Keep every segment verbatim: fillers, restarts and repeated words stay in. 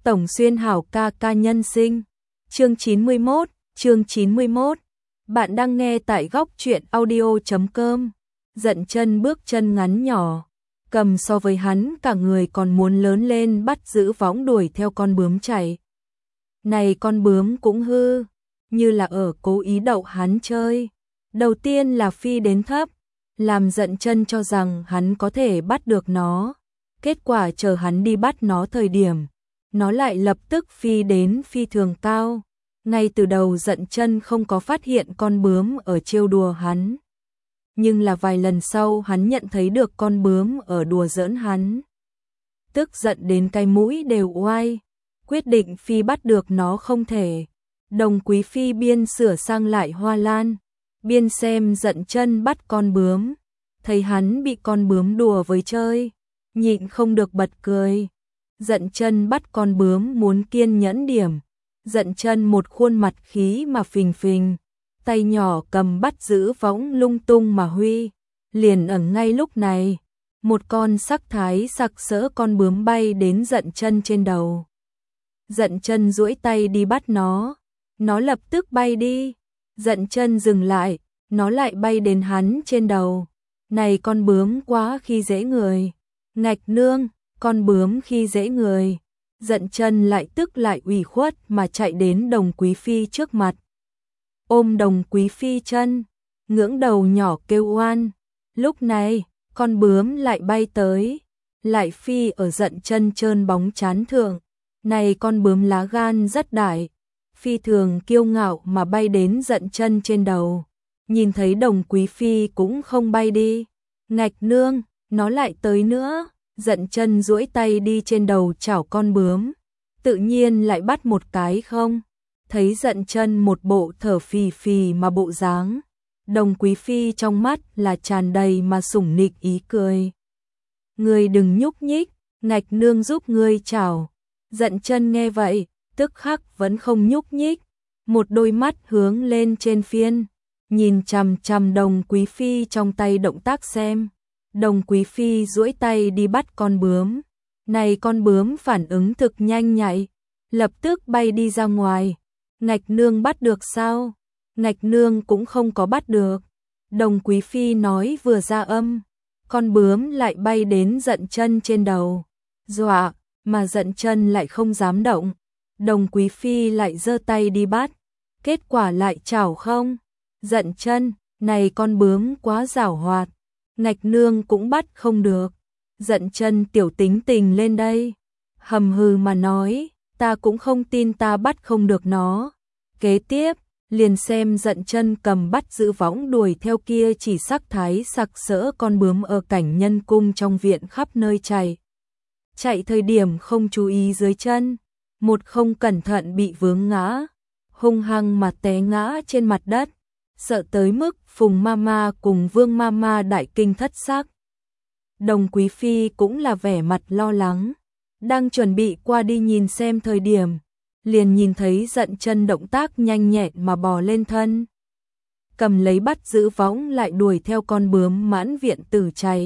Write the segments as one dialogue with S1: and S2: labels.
S1: Tổng Xuyên hảo ca ca nhân sinh. Chương chín mươi mốt, chương chín mươi mốt. Bạn đang nghe tại góc truyện audio chấm com. Dận Chân bước chân ngắn nhỏ, cầm so với hắn cả người còn muốn lớn lên, bắt giữ võng đuổi theo con bướm chạy. Này con bướm cũng hư, như là ở cố ý đậu hắn chơi. Đầu tiên là phi đến thấp, làm Dận Chân cho rằng hắn có thể bắt được nó. Kết quả chờ hắn đi bắt nó thời điểm, nó lại lập tức phi đến phi thường cao. Ngay từ đầu Dận Chân không có phát hiện con bướm ở trêu đùa hắn. Nhưng là vài lần sau hắn nhận thấy được con bướm ở đùa giỡn hắn. Tức giận đến cái mũi đều oai, quyết định phi bắt được nó không thể. Đồng Quý Phi biên sửa sang lại hoa lan, biên xem Dận Chân bắt con bướm, thấy hắn bị con bướm đùa với chơi, nhịn không được bật cười. Dận Chân bắt con bướm muốn kiên nhẫn điểm, Dận Chân một khuôn mặt khí mà phình phình, tay nhỏ cầm bắt giữ võng lung tung mà huy. Liền ở ngay lúc này, một con sắc thái sặc sỡ con bướm bay đến Dận Chân trên đầu. Dận Chân duỗi tay đi bắt nó, nó lập tức bay đi. Dận Chân dừng lại, nó lại bay đến hắn trên đầu. Này con bướm quá khi dễ người. Ngạch nương, con bướm khi dễ người. Dận Chân lại tức lại ủy khuất mà chạy đến Đồng Quý Phi trước mặt. Ôm Đồng Quý Phi chân, ngưỡng đầu nhỏ kêu oan. Lúc này, con bướm lại bay tới, lại phi ở Dận Chân trơn bóng trán thượng. Này con bướm lá gan rất đại, phi thường kiêu ngạo mà bay đến Dận Chân trên đầu. Nhìn thấy Đồng Quý Phi cũng không bay đi. Ngạch nương, nó lại tới nữa. Dận Chân duỗi tay đi trên đầu chảo con bướm, tự nhiên lại bắt một cái không. Thấy Dận Chân một bộ thở phì phì mà bộ dáng, Đồng Quý Phi trong mắt là tràn đầy mà sủng nịch ý cười. Ngươi đừng nhúc nhích, ngạch nương giúp ngươi chảo. Dận Chân nghe vậy, tức khắc vẫn không nhúc nhích, một đôi mắt hướng lên trên phiên, nhìn chằm chằm Đồng Quý Phi trong tay động tác xem. Đồng Quý Phi duỗi tay đi bắt con bướm. Này con bướm phản ứng thực nhanh nhạy, lập tức bay đi ra ngoài. Ngạch nương bắt được sao? Ngạch nương cũng không có bắt được. Đồng Quý Phi nói vừa ra âm, con bướm lại bay đến Dận Chân trên đầu. Dọa, mà Dận Chân lại không dám động. Đồng Quý Phi lại giơ tay đi bắt, kết quả lại chảo không. Dận Chân, này con bướm quá giảo hoạt, ngạch nương cũng bắt không được. Dận Chân tiểu tính tình lên đây, hầm hừ mà nói, ta cũng không tin ta bắt không được nó. Kế tiếp, liền xem Dận Chân cầm bắt giữ võng đuổi theo kia chỉ sắc thái sặc sỡ con bướm ở Cảnh Nhân Cung trong viện khắp nơi chạy. Chạy thời điểm không chú ý dưới chân, một không cẩn thận bị vướng ngã, hung hăng mà té ngã trên mặt đất, sợ tới mức Phùng Mama cùng Vương Mama đại kinh thất sắc. Đồng Quý Phi cũng là vẻ mặt lo lắng, đang chuẩn bị qua đi nhìn xem thời điểm, liền nhìn thấy Dận Chân động tác nhanh nhẹn mà bò lên thân, cầm lấy bắt giữ võng lại đuổi theo con bướm mãn viện tử chạy.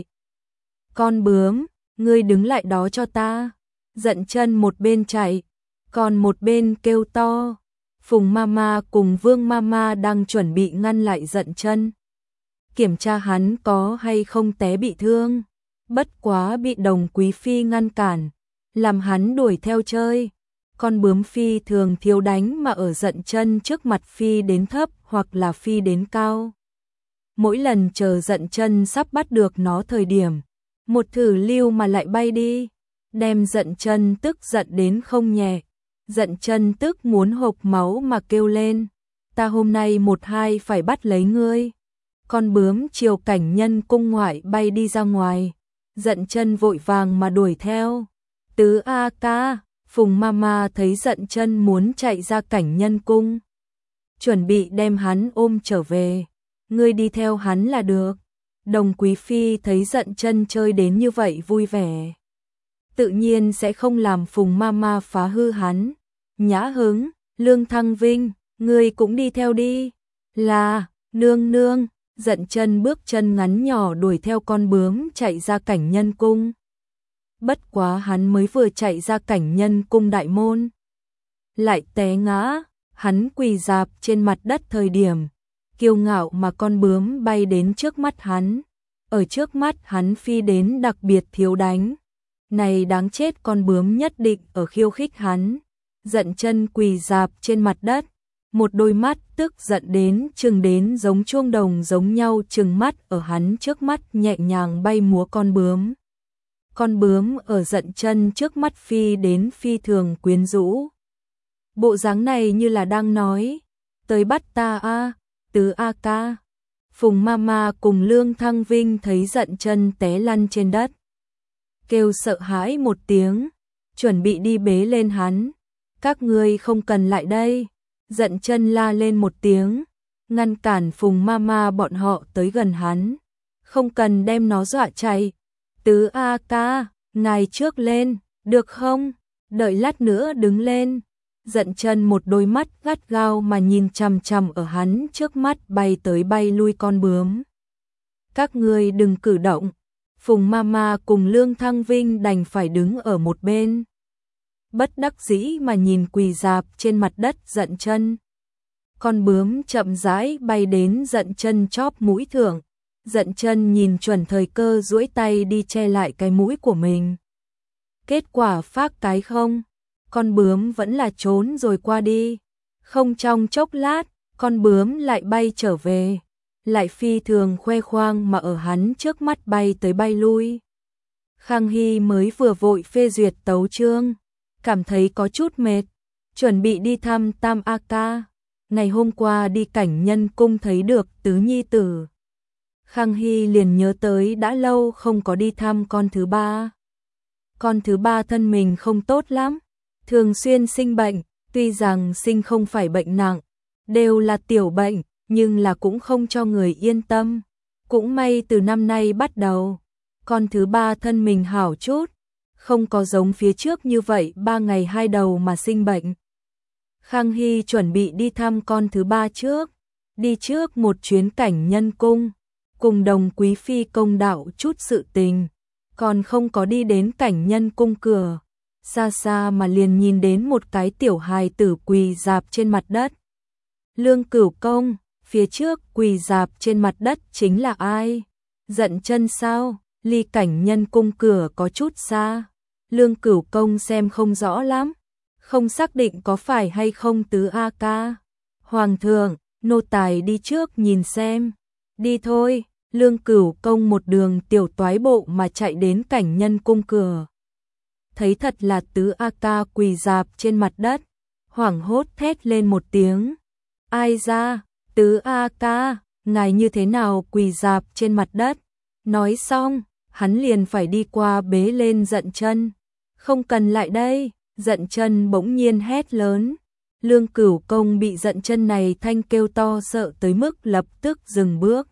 S1: Con bướm, ngươi đứng lại đó cho ta. Dận Chân một bên chạy, còn một bên kêu to. Phùng Mama cùng Vương Mama đang chuẩn bị ngăn lại Dận Chân, kiểm tra hắn có hay không té bị thương. Bất quá bị Đồng Quý Phi ngăn cản, làm hắn đuổi theo chơi. Con bướm phi thường thiếu đánh mà ở Dận Chân trước mặt phi đến thấp hoặc là phi đến cao. Mỗi lần chờ Dận Chân sắp bắt được nó thời điểm, một thử lưu mà lại bay đi, đem Dận Chân tức giận đến không nhẹ. Dận Chân tức muốn hộc máu mà kêu lên, ta hôm nay một hai phải bắt lấy ngươi. Con bướm chiều Cảnh Nhân Cung ngoại bay đi ra ngoài, Dận Chân vội vàng mà đuổi theo. Tứ A ca, Phùng Mama thấy Dận Chân muốn chạy ra Cảnh Nhân Cung, chuẩn bị đem hắn ôm trở về, ngươi đi theo hắn là được. Đồng Quý Phi thấy Dận Chân chơi đến như vậy vui vẻ, tự nhiên sẽ không làm Phùng Mama phá hư hắn. Nhã Hứng, Lương Thăng Vinh, ngươi cũng đi theo đi. Là, nương nương. Dận Chân bước chân ngắn nhỏ đuổi theo con bướm chạy ra Cảnh Nhân Cung. bất quá hắn mới vừa chạy ra cảnh nhân cung đại môn, lại té ngã, hắn quỳ rạp trên mặt đất thời điểm, kiêu ngạo mà con bướm bay đến trước mắt hắn, ở trước mắt hắn phi đến đặc biệt thiếu đánh. Này đáng chết, con bướm nhất định ở khiêu khích hắn. Dận chân quỳ rạp trên mặt đất, một đôi mắt tức giận đến trừng đến giống chuông đồng giống nhau trừng mắt ở hắn trước mắt nhẹ nhàng bay múa con bướm. Con bướm ở dận chân trước mắt phi đến phi thường quyến rũ. Bộ dáng này như là đang nói, tới bắt ta a, tứ a ca. Phùng Mama cùng Lương Thăng Vinh thấy dận chân té lăn trên đất, kêu sợ hãi một tiếng, chuẩn bị đi bế lên hắn. Các ngươi không cần lại đây. Dận chân la lên một tiếng, ngăn cản Phùng Mama bọn họ tới gần hắn. Không cần đem nó dọa chạy. Tứ A ca, ngài trước lên, được không? Đợi lát nữa đứng lên. Dận chân một đôi mắt gắt gao mà nhìn chằm chằm ở hắn trước mắt bay tới bay lui con bướm. Các ngươi đừng cử động. Phùng Mama cùng Lương Thăng Vinh đành phải đứng ở một bên, bất đắc dĩ mà nhìn quỳ rạp trên mặt đất dận chân. Con bướm chậm rãi bay đến dận chân chóp mũi thượng. Dận chân nhìn chuẩn thời cơ duỗi tay đi che lại cái mũi của mình. Kết quả phác cái không, con bướm vẫn là trốn rồi qua đi. Không trong chốc lát, con bướm lại bay trở về, lại phi thường khoe khoang mà ở hắn trước mắt bay tới bay lui. Khang Hy mới vừa vội phê duyệt tấu chương, cảm thấy có chút mệt, chuẩn bị đi thăm Tam A Ca. Ngày hôm qua đi cảnh nhân cung thấy được tứ nhi tử, Khang Hy liền nhớ tới đã lâu không có đi thăm con thứ ba. Con thứ ba thân mình không tốt lắm, thường xuyên sinh bệnh, tuy rằng sinh không phải bệnh nặng, đều là tiểu bệnh, nhưng là cũng không cho người yên tâm. Cũng may từ năm nay bắt đầu, con thứ ba thân mình hảo chút, không có giống phía trước như vậy ba ngày hai đầu mà sinh bệnh. Khang Hy chuẩn bị đi thăm con thứ ba trước, đi trước một chuyến cảnh nhân cung, cùng Đồng quý phi công đạo chút sự tình, còn không có đi đến cảnh nhân cung cửa, xa xa mà liền nhìn đến một cái tiểu hài tử quỳ rạp trên mặt đất. Lương Cửu Công, phía trước quỳ rạp trên mặt đất chính là ai? Dận chân sao? Ly cảnh nhân cung cửa có chút xa, Lương Cửu Công xem không rõ lắm, không xác định có phải hay không tứ A Ca. Hoàng thượng, nô tài đi trước nhìn xem. Đi thôi. Lương Cửu Công một đường tiểu toái bộ mà chạy đến cảnh nhân cung cửa. Thấy thật là tứ A Ca quỳ rạp trên mặt đất, hoảng hốt thét lên một tiếng. Ai ra, tứ A Ca, ngài như thế nào quỳ rạp trên mặt đất? Nói xong, hắn liền phải đi qua bế lên dận chân. Không cần lại đây, dận chân bỗng nhiên hét lớn. Lương Cửu Công bị dận chân này thanh kêu to sợ tới mức lập tức dừng bước.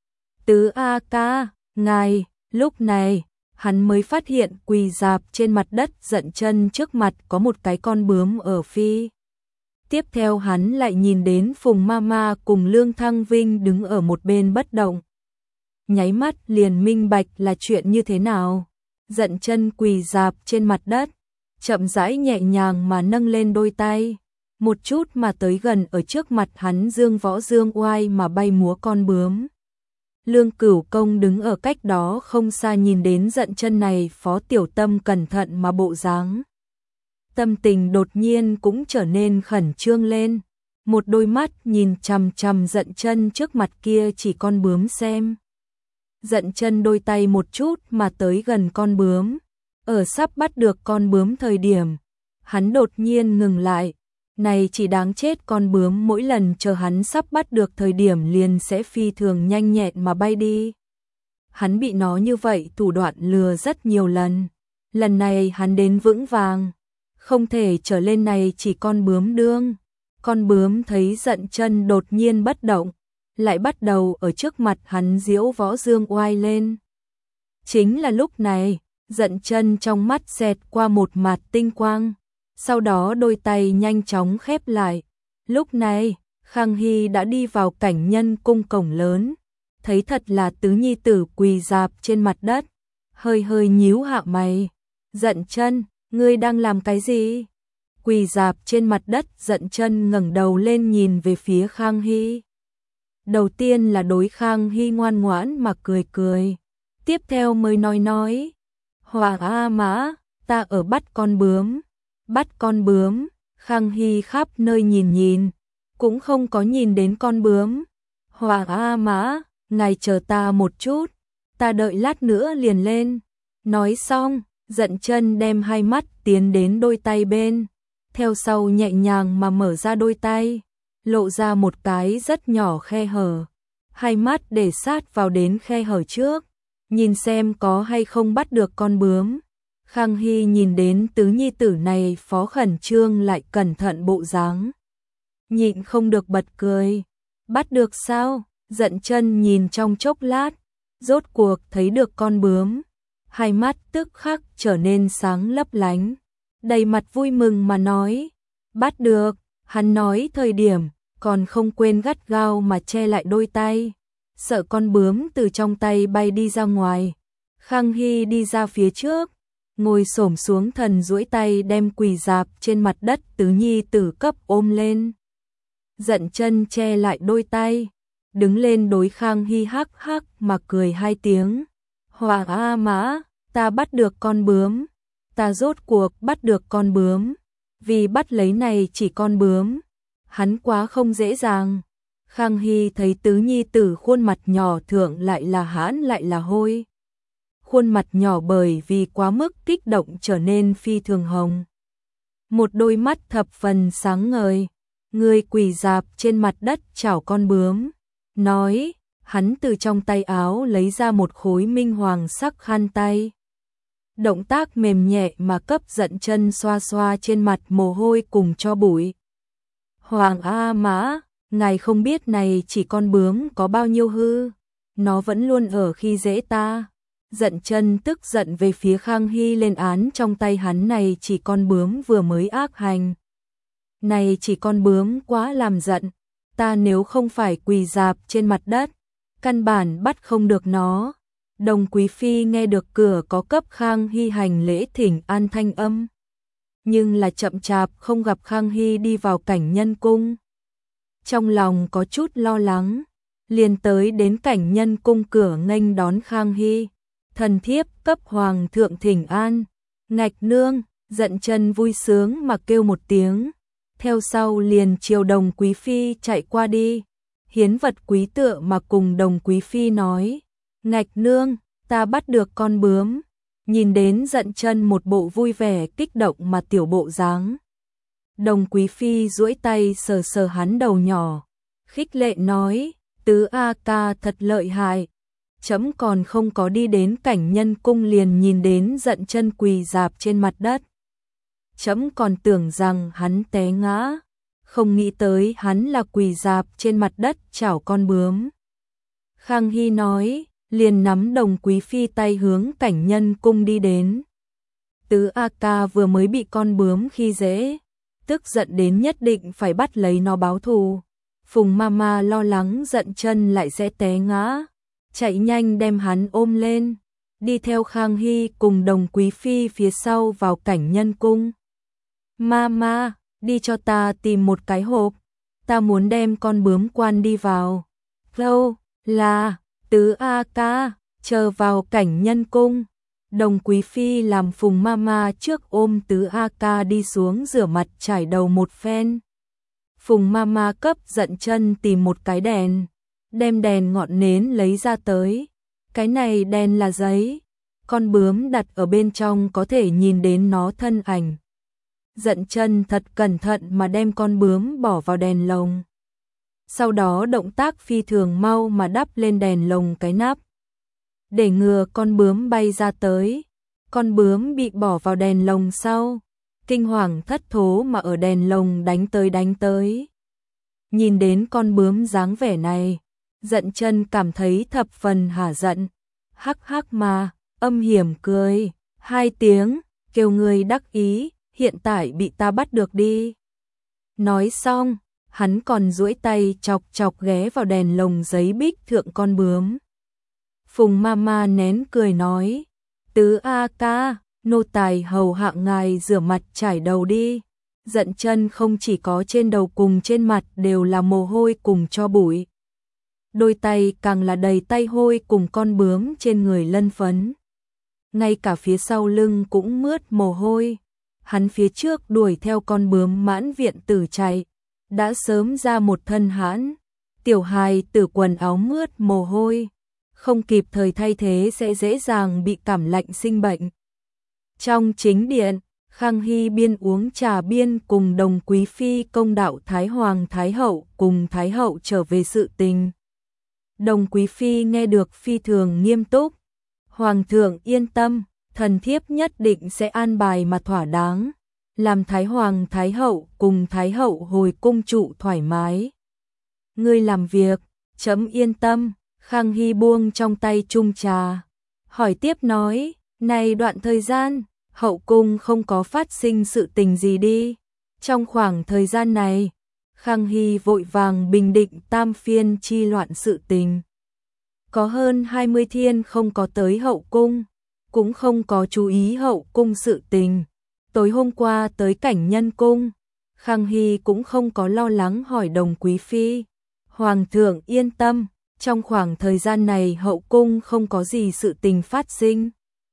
S1: Tứ A Ca, ngài, lúc này, hắn mới phát hiện quỳ rạp trên mặt đất dận chân trước mặt có một cái con bướm ở phi. Tiếp theo hắn lại nhìn đến Phùng Mama cùng Lương Thăng Vinh đứng ở một bên bất động. Nháy mắt liền minh bạch là chuyện như thế nào. Dận chân quỳ rạp trên mặt đất, chậm rãi nhẹ nhàng mà nâng lên đôi tay, một chút mà tới gần ở trước mặt hắn dương võ dương oai mà bay múa con bướm. Lương Cửu Công đứng ở cách đó không xa nhìn đến dận chân này phó tiểu tâm cẩn thận mà bộ dáng. Tâm tình đột nhiên cũng trở nên khẩn trương lên, một đôi mắt nhìn chằm chằm dận chân trước mặt kia chỉ con bướm xem. Dận chân đôi tay một chút mà tới gần con bướm, ở sắp bắt được con bướm thời điểm, hắn đột nhiên ngừng lại. Này chỉ đáng chết, con bướm mỗi lần chờ hắn sắp bắt được thời điểm liền sẽ phi thường nhanh nhẹn mà bay đi. Hắn bị nó như vậy thủ đoạn lừa rất nhiều lần, lần này hắn đến vững vàng, không thể trở lên này chỉ con bướm đương. Con bướm thấy dận chân đột nhiên bất động, lại bắt đầu ở trước mặt hắn diễu võ dương oai lên. Chính là lúc này, dận chân trong mắt xẹt qua một mạt tinh quang, sau đó đôi tay nhanh chóng khép lại. Lúc này, Khang Hy đã đi vào cảnh nhân cung cổng lớn, thấy thật là tứ nhi tử quỳ rạp trên mặt đất, hơi hơi nhíu hạ mày, Dận Chân, ngươi đang làm cái gì? Quỳ rạp trên mặt đất, Dận Chân ngẩng đầu lên nhìn về phía Khang Hy. Đầu tiên là đối Khang Hy ngoan ngoãn mà cười cười, tiếp theo mới nói nói, Hoàng A Mã, ta ở bắt con bướm. Bắt con bướm? Khang Hy khắp nơi nhìn nhìn, cũng không có nhìn đến con bướm. Hoàng A Mã, ngài chờ ta một chút, ta đợi lát nữa liền lên. Nói xong, Dận Chân đem hai mắt tiến đến đôi tay bên, theo sau nhẹ nhàng mà mở ra đôi tay, lộ ra một cái rất nhỏ khe hở. Hai mắt để sát vào đến khe hở trước, nhìn xem có hay không bắt được con bướm. Khang Hy nhìn đến tứ nhi tử này phó khẩn trương lại cẩn thận bộ dáng, nhịn không được bật cười. Bắt được sao? Dận Chân nhìn trong chốc lát, rốt cuộc thấy được con bướm, hai mắt tức khắc trở nên sáng lấp lánh, đầy mặt vui mừng mà nói, bắt được. Hắn nói thời điểm còn không quên gắt gao mà che lại đôi tay, sợ con bướm từ trong tay bay đi ra ngoài. Khang Hy đi ra phía trước, ngồi xổm xuống thần duỗi tay đem quỳ rạp trên mặt đất tứ nhi tử cấp ôm lên. Dận Chân che lại đôi tay, đứng lên đối Khang Hy hắc hắc mà cười hai tiếng. Hoàng A Mã, ta bắt được con bướm, ta rốt cuộc bắt được con bướm. Vì bắt lấy này chỉ con bướm, hắn quá không dễ dàng. Khang Hy thấy tứ nhi tử khuôn mặt nhỏ thượng lại là hãn lại là hôi. Khuôn mặt nhỏ bởi vì quá mức kích động trở nên phi thường hồng. Một đôi mắt thập phần sáng ngời, người quỳ rạp trên mặt đất chảo con bướm. Nói, hắn từ trong tay áo lấy ra một khối minh hoàng sắc khăn tay. Động tác mềm nhẹ mà cấp Dận Chân xoa xoa trên mặt mồ hôi cùng cho bụi. Hoàng A Mã, ngài không biết này chỉ con bướm có bao nhiêu hư, nó vẫn luôn ở khi dễ ta. Dận Chân tức giận về phía Khang Hy lên án trong tay hắn này chỉ con bướm vừa mới ác hành. Này chỉ con bướm quá làm giận, ta nếu không phải quỳ rạp trên mặt đất, căn bản bắt không được nó. Đồng Quý Phi nghe được cửa có cấp Khang Hy hành lễ thỉnh an thanh âm, nhưng là chậm chạp không gặp Khang Hy đi vào Cảnh Nhân Cung. Trong lòng có chút lo lắng, liền tới đến Cảnh Nhân Cung cửa nghênh đón Khang Hy. Thần thiếp cấp hoàng thượng thỉnh an. Ngạch nương. Dận Chân vui sướng mà kêu một tiếng, theo sau liền chiều Đồng Quý Phi chạy qua đi, hiến vật quý tựa mà cùng Đồng Quý Phi nói, ngạch nương, ta bắt được con bướm. Nhìn đến Dận Chân một bộ vui vẻ kích động mà tiểu bộ dáng, Đồng Quý Phi duỗi tay sờ sờ hắn đầu nhỏ, khích lệ nói, tứ A ca thật lợi hại. Chấm còn không có đi đến Cảnh Nhân Cung liền nhìn đến Dận Chân quỳ rạp trên mặt đất. Chấm còn tưởng rằng hắn té ngã, không nghĩ tới hắn là quỳ rạp trên mặt đất chảo con bướm. Khang Hy nói, liền nắm Đồng Quý Phi tay hướng Cảnh Nhân Cung đi đến. Tứ A ca vừa mới bị con bướm khi dễ, tức giận đến nhất định phải bắt lấy nó báo thù. Phùng Mama lo lắng Dận Chân lại sẽ té ngã, chạy nhanh đem hắn ôm lên, đi theo Khang Hy cùng Đồng Quý Phi phía sau vào Cảnh Nhân Cung. Mama, đi cho ta tìm một cái hộp, ta muốn đem con bướm quan đi vào. Lâu, là, tứ A ca, chờ vào Cảnh Nhân Cung. Đồng Quý Phi làm Phùng Mama trước ôm tứ A ca đi xuống rửa mặt trải đầu một phen. Phùng Mama cấp Dận Chân tìm một cái đèn, đem đèn ngọn nến lấy ra tới. Cái này đèn là giấy, con bướm đặt ở bên trong có thể nhìn đến nó thân ảnh. Dận Chân thật cẩn thận mà đem con bướm bỏ vào đèn lồng. Sau đó động tác phi thường mau mà đắp lên đèn lồng cái nắp, để ngừa con bướm bay ra tới. Con bướm bị bỏ vào đèn lồng sau, kinh hoàng thất thố mà ở đèn lồng đánh tới đánh tới. Nhìn đến con bướm dáng vẻ này, Dận Chân cảm thấy thập phần hả giận, hắc hắc mà âm hiểm cười hai tiếng, kêu người đắc ý, hiện tại bị ta bắt được đi. Nói xong, hắn còn duỗi tay chọc chọc ghé vào đèn lồng giấy bích thượng con bướm. Phùng Mama nén cười nói, tứ A ca, nô tài hầu hạ ngài rửa mặt trải đầu đi. Dận chân không chỉ có trên đầu cùng trên mặt đều là mồ hôi cùng tro bụi. Đôi tay càng là đầy tay hôi cùng con bướm trên người lân phấn. Ngay cả phía sau lưng cũng mướt mồ hôi. Hắn phía trước đuổi theo con bướm mãn viện tử chạy, đã sớm ra một thân hãn. Tiểu hài tử quần áo mướt mồ hôi, không kịp thời thay thế sẽ dễ dàng bị cảm lạnh sinh bệnh. Trong chính điện, Khang Hy biên uống trà biên cùng Đồng Quý Phi công đạo Thái Hoàng Thái Hậu cùng Thái Hậu trở về sự tình. Đồng Quý Phi nghe được phi thường nghiêm túc. Hoàng thượng yên tâm, thần thiếp nhất định sẽ an bài mà thỏa đáng, làm Thái Hoàng Thái Hậu cùng Thái Hậu hồi cung trụ thoải mái. Ngươi làm việc, chấm yên tâm. Khang Hy buông trong tay chung trà, hỏi tiếp nói, này đoạn thời gian, hậu cung không có phát sinh sự tình gì đi. Trong khoảng thời gian này, Khang Hy vội vàng bình định tam phiên chi loạn sự tình. Có hơn hai mươi thiên không có tới hậu cung, cũng không có chú ý hậu cung sự tình. Tối hôm qua tới Cảnh Nhân cung, Khang Hy cũng không có lo lắng hỏi Đồng Quý Phi. Hoàng thượng yên tâm, trong khoảng thời gian này hậu cung không có gì sự tình phát sinh.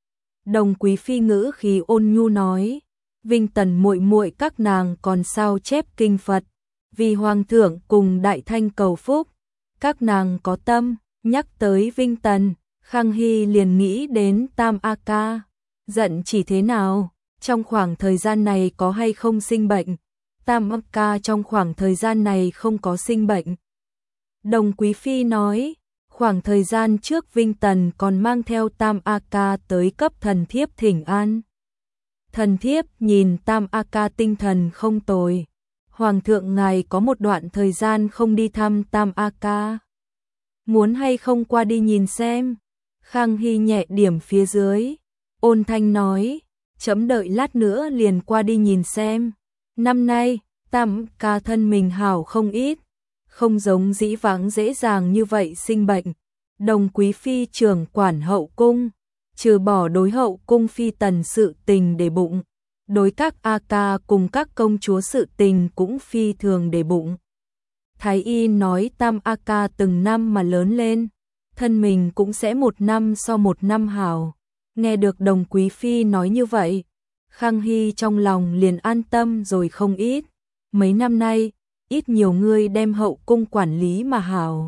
S1: Đồng Quý Phi ngữ khí ôn nhu nói, Vinh Tần muội muội các nàng còn sao chép kinh Phật, vì Hoàng thượng cùng Đại Thanh cầu phúc, các nàng có tâm. Nhắc tới Vinh Tần, Khang Hy liền nghĩ đến Tam A Ca. Giận chỉ thế nào, trong khoảng thời gian này có hay không sinh bệnh? Tam A Ca trong khoảng thời gian này không có sinh bệnh. Đồng Quý Phi nói, khoảng thời gian trước Vinh Tần còn mang theo Tam A Ca tới cấp thần thiếp thỉnh an. Thần thiếp nhìn Tam A Ca tinh thần không tồi. Hoàng thượng ngài có một đoạn thời gian không đi thăm Tam A Ca. Muốn hay không qua đi nhìn xem? Khang Hy nhẹ điểm phía dưới, ôn thanh nói, chấm đợi lát nữa liền qua đi nhìn xem. Năm nay, Tam Ca thân mình hảo không ít, không giống dĩ vãng dễ dàng như vậy sinh bệnh. Đồng Quý Phi trưởng quản hậu cung, trừ bỏ đối hậu cung phi tần sự tình để bụng, đối các A Ca cùng các công chúa sự tình cũng phi thường để bụng. Thái y nói Tam A Ca từng năm mà lớn lên, thân mình cũng sẽ một năm so một năm hảo. Nghe được Đồng Quý Phi nói như vậy, Khang Hy trong lòng liền an tâm rồi không ít. Mấy năm nay, ít nhiều người đem hậu cung quản lý mà hảo.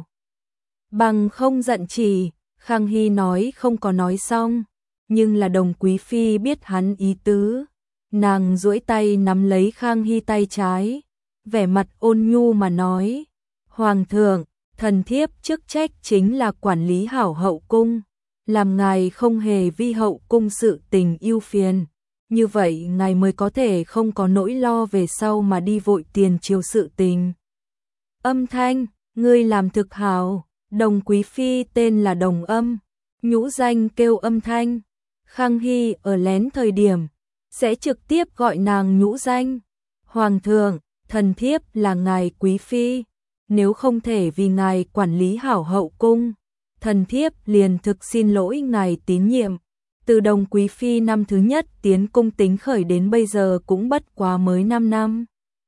S1: Bằng không giận chỉ, Khang Hy nói không có nói xong, nhưng là Đồng Quý Phi biết hắn ý tứ. Nàng duỗi tay nắm lấy Khang Hy tay trái, vẻ mặt ôn nhu mà nói, Hoàng thượng, thần thiếp chức trách chính là quản lý hảo hậu cung, làm ngài không hề vi hậu cung sự tình ưu phiền, như vậy ngài mới có thể không có nỗi lo về sau mà đi vội tiền triều sự tình. Âm thanh, ngươi làm thực hảo. Đồng Quý Phi tên là Đồng Âm, nhũ danh kêu Âm Thanh. Khang Hy ở lén thời điểm sẽ trực tiếp gọi nàng nhũ danh. Hoàng thượng, thần thiếp là ngài Quý Phi, nếu không thể vì ngài quản lý hảo hậu cung, thần thiếp liền thực xin lỗi ngài tín nhiệm. Từ Đồng Quý Phi năm thứ nhất tiến cung tính khởi đến bây giờ cũng bất quá mới năm năm.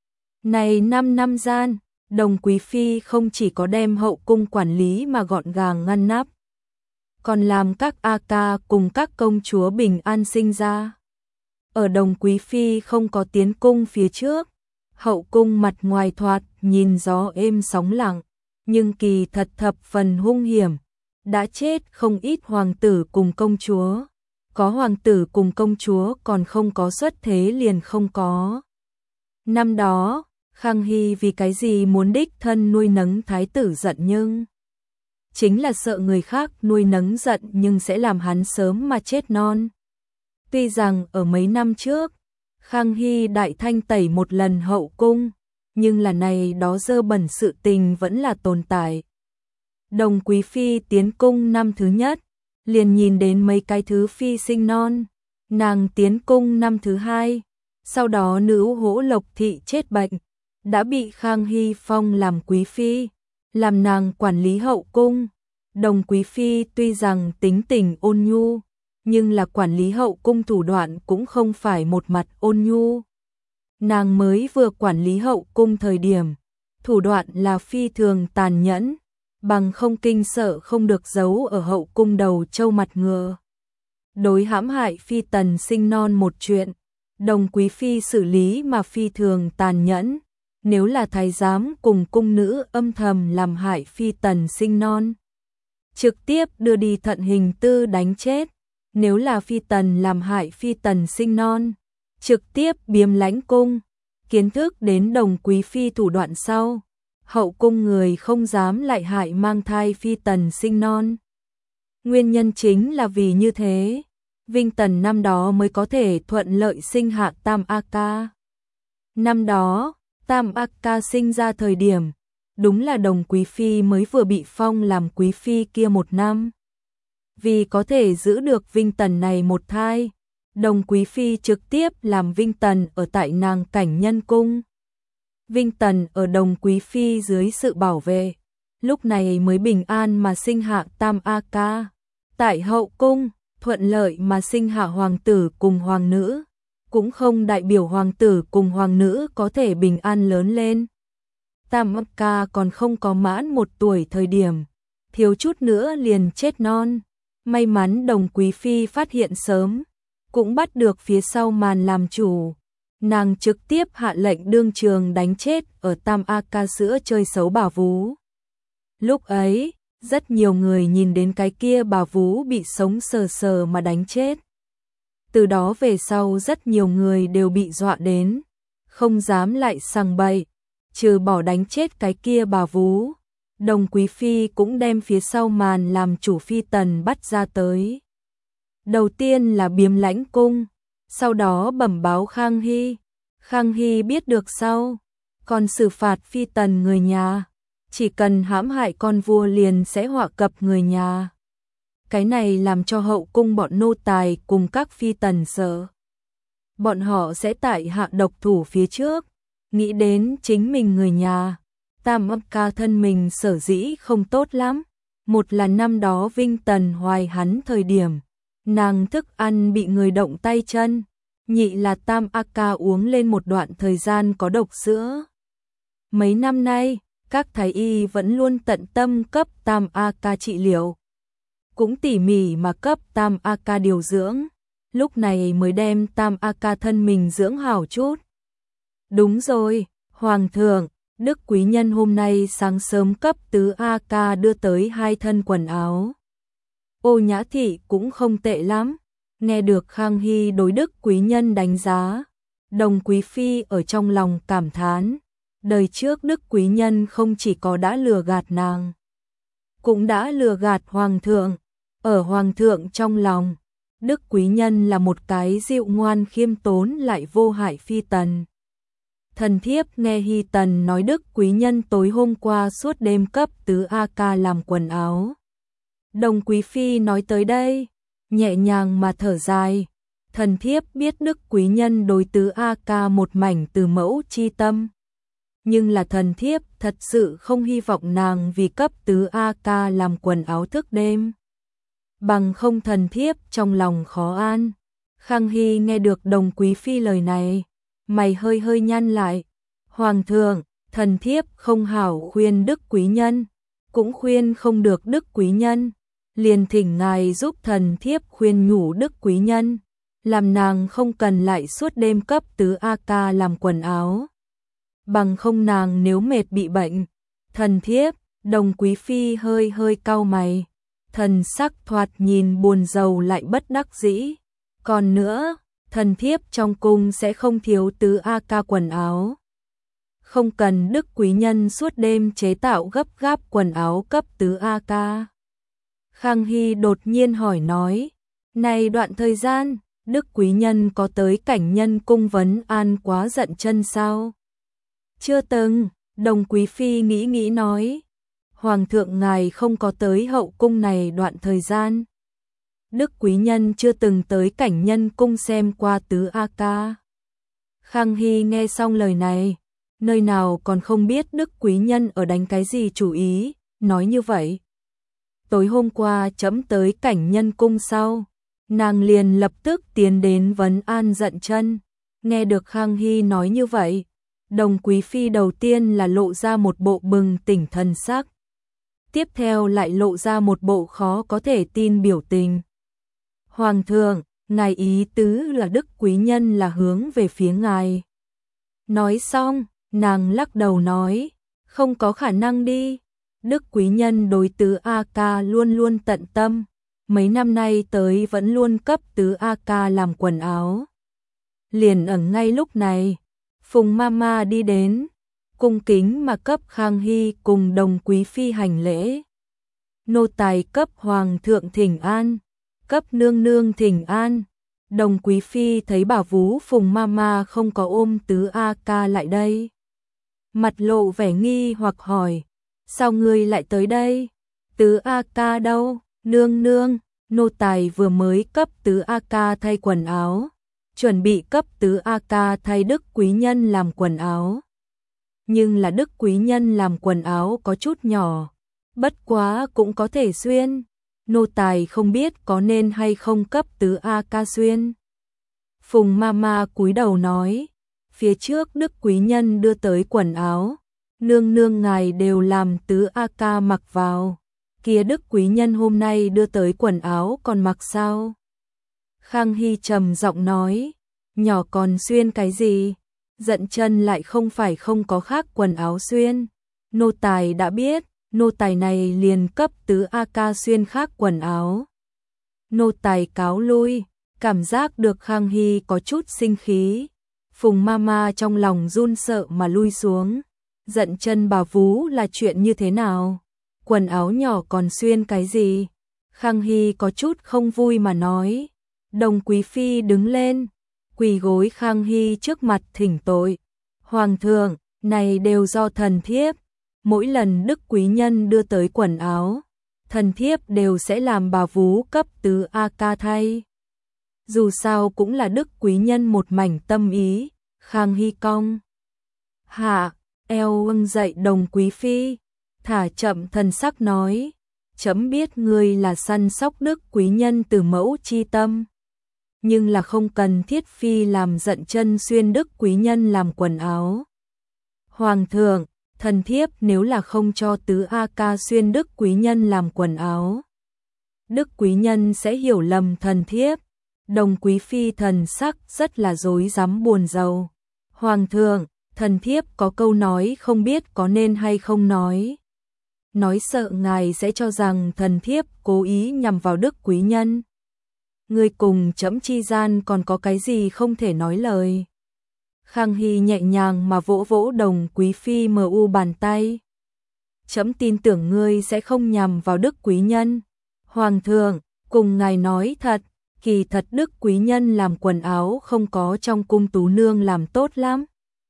S1: Này năm năm gian, Đồng Quý Phi không chỉ có đem hậu cung quản lý mà gọn gàng ngăn nắp, còn làm các A Ca cùng các công chúa bình an sinh ra. Ở Đồng Quý Phi không có tiến cung phía trước, hậu cung mặt ngoài thoạt nhìn gió êm sóng lặng, nhưng kỳ thật thập phần hung hiểm, đã chết không ít hoàng tử cùng công chúa, có hoàng tử cùng công chúa còn không có xuất thế liền không có. Năm đó, Khang Hy vì cái gì muốn đích thân nuôi nấng thái tử giận nhưng chính là sợ người khác nuôi nấng giận nhưng sẽ làm hắn sớm mà chết non. Tuy rằng ở mấy năm trước, Khang Hy đại thanh tẩy một lần hậu cung, nhưng là này đó dơ bẩn sự tình vẫn là tồn tại. Đồng Quý Phi tiến cung năm thứ nhất, liền nhìn đến mấy cái thứ phi sinh non. Nàng tiến cung năm thứ hai, sau đó nữ Hỗ Lộc Thị chết bệnh, đã bị Khang Hy phong làm Quý Phi, làm nàng quản lý hậu cung. Đồng Quý Phi tuy rằng tính tình ôn nhu, nhưng là quản lý hậu cung thủ đoạn cũng không phải một mặt ôn nhu. Nàng mới vừa quản lý hậu cung thời điểm, thủ đoạn là phi thường tàn nhẫn, bằng không kinh sợ không được giấu ở hậu cung đầu trâu mặt ngựa. Đối hãm hại phi tần sinh non một chuyện, Đồng quý phi xử lý mà phi thường tàn nhẫn, nếu là thái giám cùng cung nữ âm thầm làm hại phi tần sinh non, trực tiếp đưa đi thận hình tư đánh chết, nếu là phi tần làm hại phi tần sinh non, trực tiếp biếm lãnh cung. Kiến thức đến Đồng quý phi thủ đoạn sau, hậu cung người không dám lại hại mang thai phi tần sinh non. Nguyên nhân chính là vì như thế, Vinh Tần năm đó mới có thể thuận lợi sinh hạ Tam A Ca. Năm đó, Tam A Ca sinh ra thời điểm, đúng là Đồng quý phi mới vừa bị phong làm quý phi kia một năm. Vì có thể giữ được Vinh Tần này một thai, Đồng quý phi trực tiếp làm Vinh Tần ở tại nàng cảnh nhân cung. Vinh Tần ở Đồng quý phi dưới sự bảo vệ, lúc này mới bình an mà sinh hạ Tam A Ca. Tại hậu cung, thuận lợi mà sinh hạ hoàng tử cùng hoàng nữ, cũng không đại biểu hoàng tử cùng hoàng nữ có thể bình an lớn lên. Tam A Ca còn không có mãn một tuổi thời điểm, thiếu chút nữa liền chết non. May mắn Đồng quý phi phát hiện sớm, cũng bắt được phía sau màn làm chủ. Nàng trực tiếp hạ lệnh đương trường đánh chết ở Tam A Ca sữa chơi xấu bà vú. Lúc ấy, rất nhiều người nhìn đến cái kia bà vú bị sống sờ sờ mà đánh chết. Từ đó về sau rất nhiều người đều bị dọa đến, không dám lại sằng bậy, trừ bỏ đánh chết cái kia bà vú. Đồng quý phi cũng đem phía sau màn làm chủ phi tần bắt ra tới. Đầu tiên là biếm lãnh cung, sau đó bẩm báo Khang Hy. Khang Hy biết được sau, còn xử phạt phi tần người nhà. Chỉ cần hãm hại con vua liền sẽ họa cập người nhà. Cái này làm cho hậu cung bọn nô tài cùng các phi tần sợ. Bọn họ sẽ tại hạ độc thủ phía trước, nghĩ đến chính mình người nhà. Tam A Ca thân mình sở dĩ không tốt lắm. Một là năm đó Vinh Tần hoài hắn thời điểm, nàng thức ăn bị người động tay chân. Nhị là Tam A Ca uống lên một đoạn thời gian có độc sữa. Mấy năm nay, các thái y vẫn luôn tận tâm cấp Tam A Ca trị liệu, cũng tỉ mỉ mà cấp Tam A Ca điều dưỡng, lúc này mới đem Tam A Ca thân mình dưỡng hảo chút. Đúng rồi, Hoàng thượng, Đức quý nhân hôm nay sáng sớm cấp Tứ A Ca đưa tới hai thân quần áo. Ô Nhã Thị cũng không tệ lắm. Nghe được Khang Hy đối Đức quý nhân đánh giá, Đồng quý phi ở trong lòng cảm thán. Đời trước Đức quý nhân không chỉ có đã lừa gạt nàng, cũng đã lừa gạt hoàng thượng. Ở hoàng thượng trong lòng, Đức quý nhân là một cái dịu ngoan khiêm tốn lại vô hại phi tần. Thần thiếp nghe Hy Tần nói Đức quý nhân tối hôm qua suốt đêm cấp Tứ A Ca làm quần áo. Đồng quý phi nói tới đây, nhẹ nhàng mà thở dài. Thần thiếp biết Đức quý nhân đối Tứ A Ca một mảnh từ mẫu chi tâm, nhưng là thần thiếp thật sự không hy vọng nàng vì cấp Tứ A Ca làm quần áo thức đêm. Bằng không thần thiếp trong lòng khó an. Khang Hy nghe được Đồng quý phi lời này, mày hơi hơi nhăn lại. Hoàng thượng, thần thiếp không hảo khuyên Đức quý nhân, cũng khuyên không được Đức quý nhân, liền thỉnh ngài giúp thần thiếp khuyên nhủ Đức quý nhân, làm nàng không cần lại suốt đêm cấp Tứ A Ca làm quần áo. Bằng không nàng nếu mệt bị bệnh, thần thiếp. Đồng quý phi hơi hơi cau mày, thần sắc thoạt nhìn buồn rầu lại bất đắc dĩ. Còn nữa, thần thiếp trong cung sẽ không thiếu Tứ A Ca quần áo. Không cần Đức quý nhân suốt đêm chế tạo gấp gáp quần áo cấp Tứ A Ca. Khang Hy đột nhiên hỏi nói, này đoạn thời gian, Đức quý nhân có tới cảnh nhân cung vấn an quá giận chân sao? Chưa từng. Đồng quý phi nghĩ nghĩ nói, Hoàng thượng ngài không có tới hậu cung này đoạn thời gian. Đức quý nhân chưa từng tới cảnh nhân cung xem qua Tứ A Ca. Khang Hy nghe xong lời này, nơi nào còn không biết Đức quý nhân ở đánh cái gì chủ ý, nói như vậy. Tối hôm qua chấm tới cảnh nhân cung sau, nàng liền lập tức tiến đến vấn an Dận Chân. Nghe được Khang Hy nói như vậy, Đồng Quý Phi đầu tiên là lộ ra một bộ bừng tỉnh thần sắc, tiếp theo lại lộ ra một bộ khó có thể tin biểu tình. Hoàng thượng, ngài ý tứ là Đức quý nhân là hướng về phía ngài. Nói xong, nàng lắc đầu nói, không có khả năng đi. Đức quý nhân đối tứ A Ca luôn luôn tận tâm, mấy năm nay tới vẫn luôn cấp tứ A Ca làm quần áo. Liền ở ngay lúc này, Phùng Mama đi đến, cung kính mà cấp Khang Hy cùng Đồng Quý Phi hành lễ. Nô tài cấp Hoàng thượng thỉnh an, cấp nương nương thỉnh an. Đồng Quý Phi thấy Bảo Vú Phùng Mama không có ôm tứ A Ca lại đây, mặt lộ vẻ nghi hoặc hỏi, sao ngươi lại tới đây? Tứ A Ca đâu? Nương nương, nô tài vừa mới cấp tứ A Ca thay quần áo, chuẩn bị cấp tứ A Ca thay Đức quý nhân làm quần áo. Nhưng là Đức quý nhân làm quần áo có chút nhỏ, bất quá cũng có thể xuyên. Nô tài không biết có nên hay không cấp tứ A Ca xuyên. Phùng Mama cúi đầu nói, phía trước Đức quý nhân đưa tới quần áo, nương nương ngài đều làm tứ A Ca mặc vào, kia Đức quý nhân hôm nay đưa tới quần áo còn mặc sao? Khang Hy trầm giọng nói, nhỏ còn xuyên cái gì? Dận Chân lại không phải không có khác quần áo xuyên. Nô tài đã biết, nô tài này liền cấp tứ A Ca xuyên khác quần áo. Nô tài cáo lui, cảm giác được Khang Hy có chút sinh khí. Phùng Mama trong lòng run sợ mà lui xuống. Dận Chân Bảo Vú là chuyện như thế nào? Quần áo nhỏ còn xuyên cái gì? Khang Hy có chút không vui mà nói. Đồng Quý Phi đứng lên, quỳ gối Khang Hy trước mặt thỉnh tội. Hoàng thượng, này đều do thần thiếp. Mỗi lần Đức quý nhân đưa tới quần áo, thần thiếp đều sẽ làm Bảo Vú cấp tứ A Ca thay. Dù sao cũng là Đức quý nhân một mảnh tâm ý. Khang Hy cong hạ eo âng dậy Đồng Quý Phi, thả chậm thần sắc nói, chấm biết ngươi là săn sóc Đức quý nhân từ mẫu chi tâm, nhưng là không cần thiết phi làm Dận Chân xuyên Đức quý nhân làm quần áo. Hoàng thượng, thần thiếp nếu là không cho tứ A Ca xuyên Đức quý nhân làm quần áo, Đức quý nhân sẽ hiểu lầm thần thiếp. Đồng Quý Phi thần sắc rất là rối rắm buồn rầu. Hoàng thượng, thần thiếp có câu nói không biết có nên hay không nói. Nói sợ ngài sẽ cho rằng thần thiếp cố ý nhằm vào Đức quý nhân. Ngươi cùng chấm chi gian còn có cái gì không thể nói lời. Khang Hy nhẹ nhàng mà vỗ vỗ Đồng Quý Phi mờ u bàn tay. Chấm tin tưởng ngươi sẽ không nhằm vào Đức quý nhân. Hoàng thượng, cùng ngài nói thật, kỳ thật Đức quý nhân làm quần áo không có trong cung tú nương làm tốt lắm.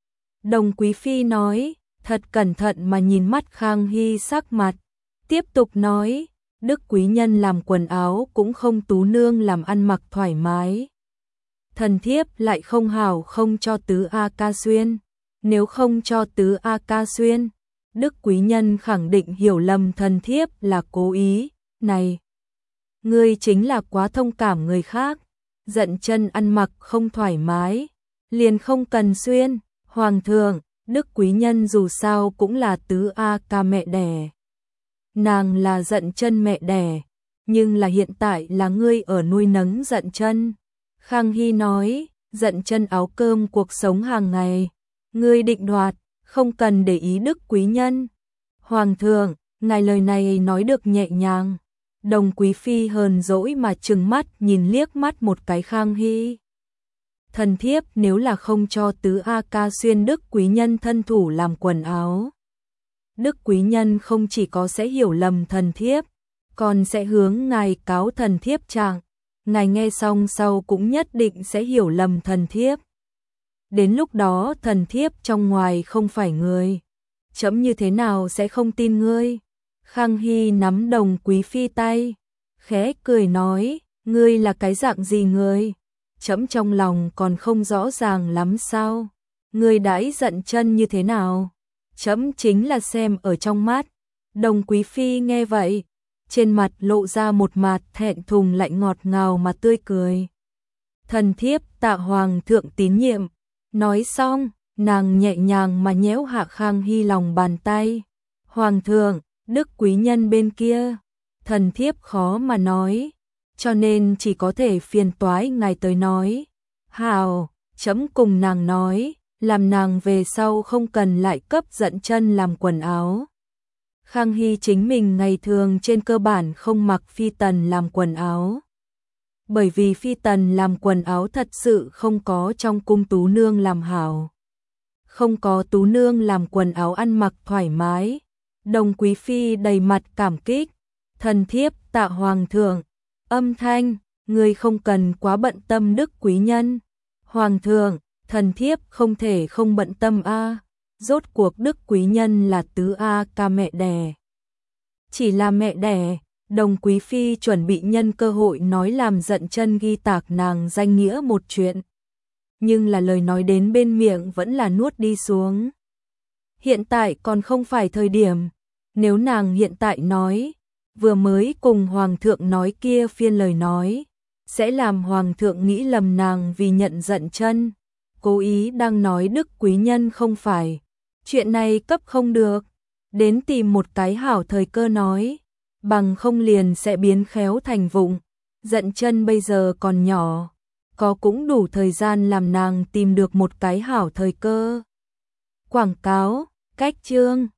S1: Đồng Quý Phi nói, thật cẩn thận mà nhìn mắt Khang Hy sắc mặt, tiếp tục nói, Đức quý nhân làm quần áo cũng không tú nương làm ăn mặc thoải mái. Thần thiếp lại không hảo không cho tứ A Ca xuyên, nếu không cho tứ A Ca xuyên, Đức quý nhân khẳng định hiểu lầm thần thiếp là cố ý. Này, ngươi chính là quá thông cảm người khác. Dận Chân ăn mặc không thoải mái, liền không cần xuyên. Hoàng thượng, Đức quý nhân dù sao cũng là tứ A Ca mẹ đẻ. Nàng là Dận Chân mẹ đẻ, nhưng là hiện tại là ngươi ở nuôi nấng Dận Chân. Khang Hy nói, Dận Chân áo cơm cuộc sống hàng ngày, ngươi định đoạt, không cần để ý Đức quý nhân. Hoàng thượng, ngài lời này nói được nhẹ nhàng. Đồng Quý Phi hờn dỗi mà trừng mắt nhìn liếc mắt một cái Khang Hy. Thần thiếp nếu là không cho tứ A Ca xuyên Đức quý nhân thân thủ làm quần áo, Đức quý nhân không chỉ có sẽ hiểu lầm thần thiếp, còn sẽ hướng ngài cáo thần thiếp trạng. Ngài nghe xong sau cũng nhất định sẽ hiểu lầm thần thiếp. Đến lúc đó thần thiếp trong ngoài không phải người, chấm như thế nào sẽ không tin ngươi. Khang Hy nắm Đồng Quý Phi tay, khẽ cười nói, ngươi là cái dạng gì người? Chấm trong lòng còn không rõ ràng lắm sao? Ngươi đãi Dận Chân như thế nào? Chấm chính là xem ở trong mắt. Đồng Quý Phi nghe vậy, trên mặt lộ ra một mặt thẹn thùng lại ngọt ngào mà tươi cười. Thần thiếp tạ hoàng thượng tín nhiệm. Nói xong, nàng nhẹ nhàng mà nhéo hạ Khang Hy lòng bàn tay. Hoàng thượng, đức quý nhân bên kia, thần thiếp khó mà nói, cho nên chỉ có thể phiền toái ngài tới nói. Hào, chấm cùng nàng nói, làm nàng về sau không cần lại cấp Dận Chân làm quần áo. Khang Hy chính mình ngày thường trên cơ bản không mặc phi tần làm quần áo. Bởi vì phi tần làm quần áo thật sự không có trong cung tú nương làm hảo. Không có tú nương làm quần áo ăn mặc thoải mái. Đồng quý phi đầy mặt cảm kích. Thần thiếp tạ hoàng thượng. Âm thanh, người không cần quá bận tâm đức quý nhân. Hoàng thượng, thần thiếp không thể không bận tâm a. Rốt cuộc đức quý nhân là tứ A ca mẹ đẻ. Chỉ là mẹ đẻ, đồng quý phi chuẩn bị nhân cơ hội nói làm Dận Chân ghi tạc nàng danh nghĩa một chuyện. Nhưng là lời nói đến bên miệng vẫn là nuốt đi xuống. Hiện tại còn không phải thời điểm, nếu nàng hiện tại nói, vừa mới cùng hoàng thượng nói kia phiên lời nói, sẽ làm hoàng thượng nghĩ lầm nàng vì nhận Dận Chân, cố ý đang nói đức quý nhân không phải. Chuyện này cấp không được, đến tìm một cái hảo thời cơ nói, bằng không liền sẽ biến khéo thành vụng. Dận Chân bây giờ còn nhỏ, có cũng đủ thời gian làm nàng tìm được một cái hảo thời cơ. Quảng cáo, cách chương